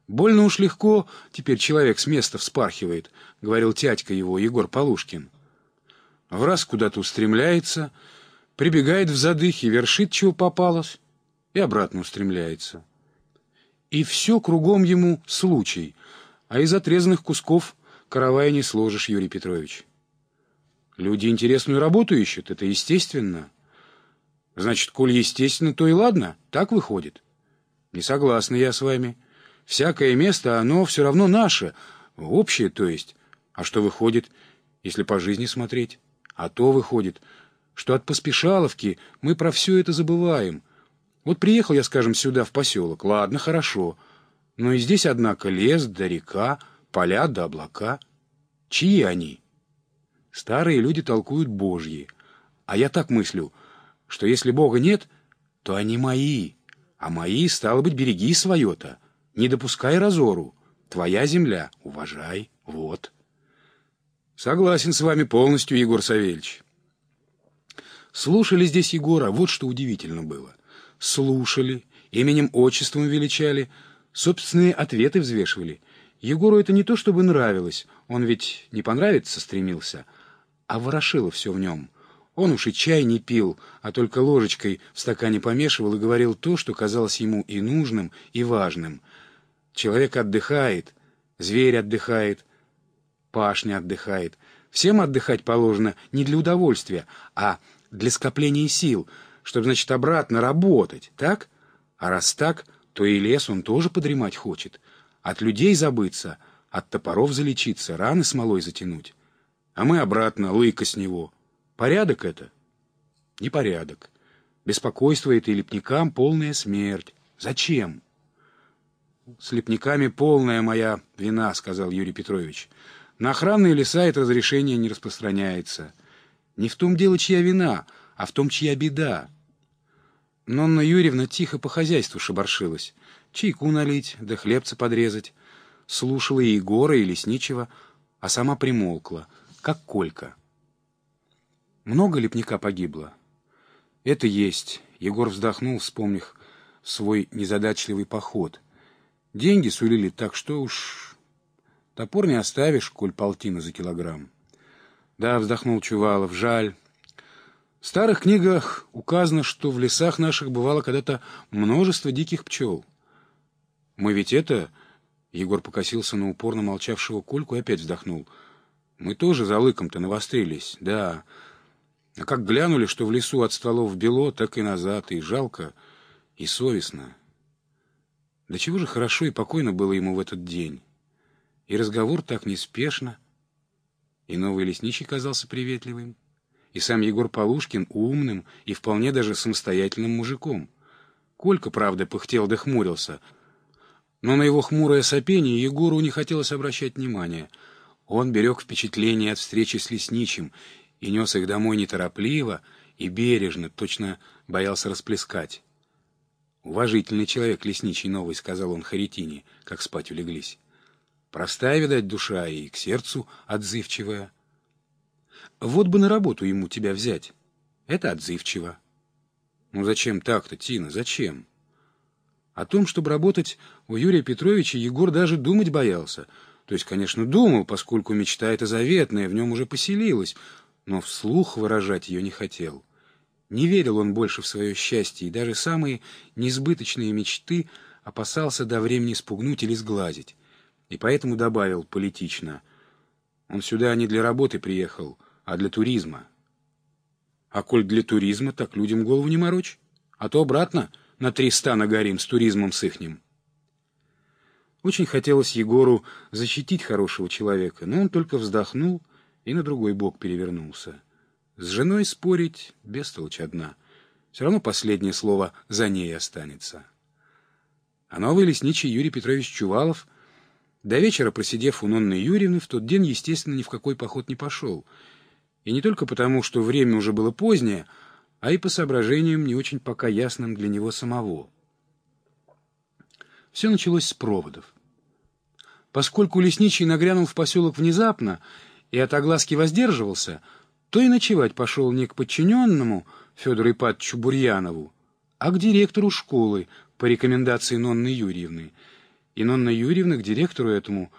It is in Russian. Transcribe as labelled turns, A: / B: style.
A: Больно уж легко теперь человек с места вспархивает, — говорил тятька его, Егор Полушкин. В раз куда-то устремляется, прибегает в задыхе, вершит, чего попалось, и обратно устремляется. И все кругом ему случай, а из отрезанных кусков каравая не сложишь, Юрий Петрович. Люди интересную работу ищут, это естественно. Значит, коль естественно, то и ладно, так выходит. Не согласна я с вами. Всякое место, оно все равно наше, общее, то есть. А что выходит, если по жизни смотреть? А то выходит, что от Поспешаловки мы про все это забываем. Вот приехал я, скажем, сюда, в поселок. Ладно, хорошо. Но и здесь, однако, лес да река, поля да облака. Чьи они? Старые люди толкуют Божьи. А я так мыслю, что если Бога нет, то они мои. А мои, стало быть, береги свое-то. Не допускай разору. Твоя земля, уважай. Вот. Согласен с вами полностью, Егор Савельич. Слушали здесь Егора, вот что удивительно было. Слушали, именем отчеством величали, собственные ответы взвешивали. Егору это не то чтобы нравилось, он ведь не понравиться стремился, а ворошило все в нем. Он уж и чай не пил, а только ложечкой в стакане помешивал и говорил то, что казалось ему и нужным, и важным. Человек отдыхает, зверь отдыхает, пашня отдыхает. Всем отдыхать положено не для удовольствия, а для скопления сил, чтобы, значит, обратно работать, так? А раз так, то и лес он тоже подремать хочет. От людей забыться, от топоров залечиться, раны смолой затянуть. А мы обратно, лыка с него. Порядок это? Непорядок. Беспокойство это и лепникам полная смерть. Зачем? С лепниками полная моя вина, сказал Юрий Петрович. На охранные леса это разрешение не распространяется. Не в том дело, чья вина, а в том, чья беда. Нонна Юрьевна тихо по хозяйству шебаршилась. Чайку налить, да хлебца подрезать. Слушала и Егора, и Лесничего, а сама примолкла, как Колька. Много лепника погибло? Это есть. Егор вздохнул, вспомнив свой незадачливый поход. Деньги сулили так, что уж топор не оставишь, коль полтина за килограмм. Да, вздохнул Чувалов, жаль. В старых книгах указано, что в лесах наших бывало когда-то множество диких пчел. Мы ведь это... Егор покосился на упорно молчавшего Кольку и опять вздохнул. Мы тоже за лыком-то навострились, да. А как глянули, что в лесу от стволов бело, так и назад, и жалко, и совестно. Да чего же хорошо и покойно было ему в этот день. И разговор так неспешно, и новый лесничий казался приветливым, и сам Егор Полушкин умным и вполне даже самостоятельным мужиком. Колька, правда, пыхтел да хмурился, но на его хмурое сопение Егору не хотелось обращать внимания. Он берег впечатления от встречи с лесничим и нес их домой неторопливо и бережно, точно боялся расплескать. «Уважительный человек лесничий новый», — сказал он Харитине, как спать улеглись. «Простая, видать, душа и к сердцу отзывчивая. Вот бы на работу ему тебя взять. Это отзывчиво». «Ну зачем так-то, Тина, зачем?» О том, чтобы работать у Юрия Петровича, Егор даже думать боялся. То есть, конечно, думал, поскольку мечта эта заветная в нем уже поселилась, но вслух выражать ее не хотел. Не верил он больше в свое счастье, и даже самые несбыточные мечты опасался до времени спугнуть или сглазить. И поэтому добавил политично: он сюда не для работы приехал, а для туризма. А коль для туризма, так людям голову не морочь, а то обратно на 300 нагорим с туризмом с ихним. Очень хотелось Егору защитить хорошего человека, но он только вздохнул и на другой бок перевернулся. С женой спорить бестолочь одна. Все равно последнее слово за ней останется. А новый лесничий Юрий Петрович Чувалов, до вечера просидев у Нонны Юрьевны, в тот день, естественно, ни в какой поход не пошел. И не только потому, что время уже было позднее, а и по соображениям не очень пока ясным для него самого. Все началось с проводов. Поскольку лесничий нагрянул в поселок внезапно и от огласки воздерживался, то и ночевать пошел не к подчиненному Федору Ипатовичу Бурьянову, а к директору школы по рекомендации Нонны Юрьевны. И Нонна Юрьевна к директору этому